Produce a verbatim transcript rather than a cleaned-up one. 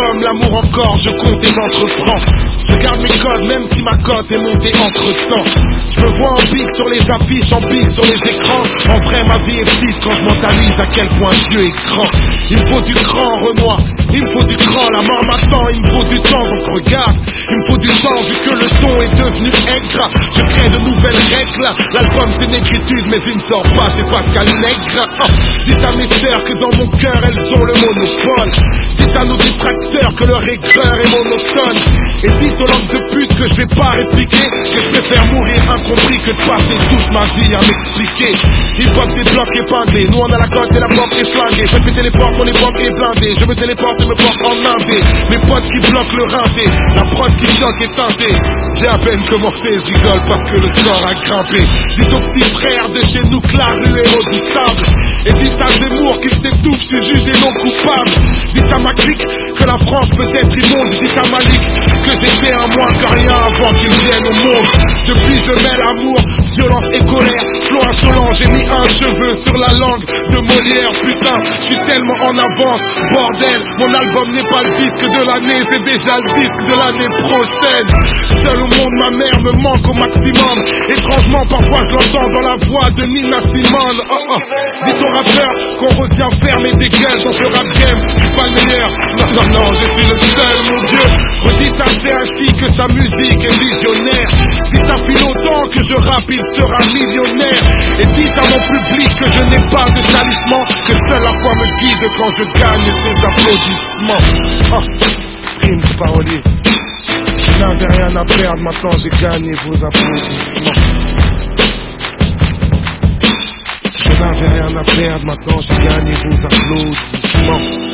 l'album, l'amour encore, je compte et j'entreprends. Je garde mes codes même si ma cote est montée entre temps. Je me vois en pic sur les affiches, en pic sur les écrans. En vrai ma vie est petite quand je mentalise à quel point Dieu est grand. Il me faut du cran, Renoir, il me faut du cran. La mort m'attend, il me faut du temps, donc regarde. Il me faut du temps vu que le ton est devenu aigre. Je crée de nouvelles règles. L'album c'est une écriture mais il ne sort pas chez Pascal Nègre. Oh, dites à mes sœurs que dans mon cœur elles ont le monopole. Dites à nos détracteurs que leur aigreur est monotone. Et dites aux langues de pute que je vais pas répliquer, que je préfère mourir incompris que de passer toute ma vie à m'expliquer. Hip-hop des blocs épinglés, nous on a la cote et la porte est flinguée. Faites péter les portes, mon époque est blindée. Je me téléporte et me porte en indé. Mes potes qui bloquent le rinté, la prod qui choque est teintée. J'ai à peine commencé, je rigole parce que le corps a grimpé. Dites aux petits frères de chez nous que la rue est redoutable. Et dites à Zemmour qu'il s'étouffe, je suis jugé non coupable. Dites à ma clique que la France peut être immonde. Dites à Malik que j'ai fait un moins que rien avant qu'il vienne au monde. Depuis je mêle amour, violence et colère. Flow insolent, j'ai mis un cheveu sur la langue de Molière. Putain, je suis tellement en avance, bordel. Mon album n'est pas le disque de l'année, c'est déjà le disque de l'année prochaine. Seul au monde, ma mère me manque au maximum. Étrangement, parfois je l'entends dans la voix de Nina Simone. Oh, oh. Dites aux rappeurs qu'on retient fermer des gueules dans ce rap game. Je suis pas le meilleur, non, non, non, je suis le seul, mon Dieu. Redites à C H I que sa musique est visionnaire. Dites à Philo tant que je rappe, il sera millionnaire. Et dites à mon public que je n'ai pas de talisman, que seule la foi me guide quand je gagne ces applaudissements. Oh, Prince Parolier. Je n'avais rien à perdre, maintenant j'ai gagné vos applaudissements. Je n'avais rien à perdre, maintenant j'ai gagné vos applaudissements.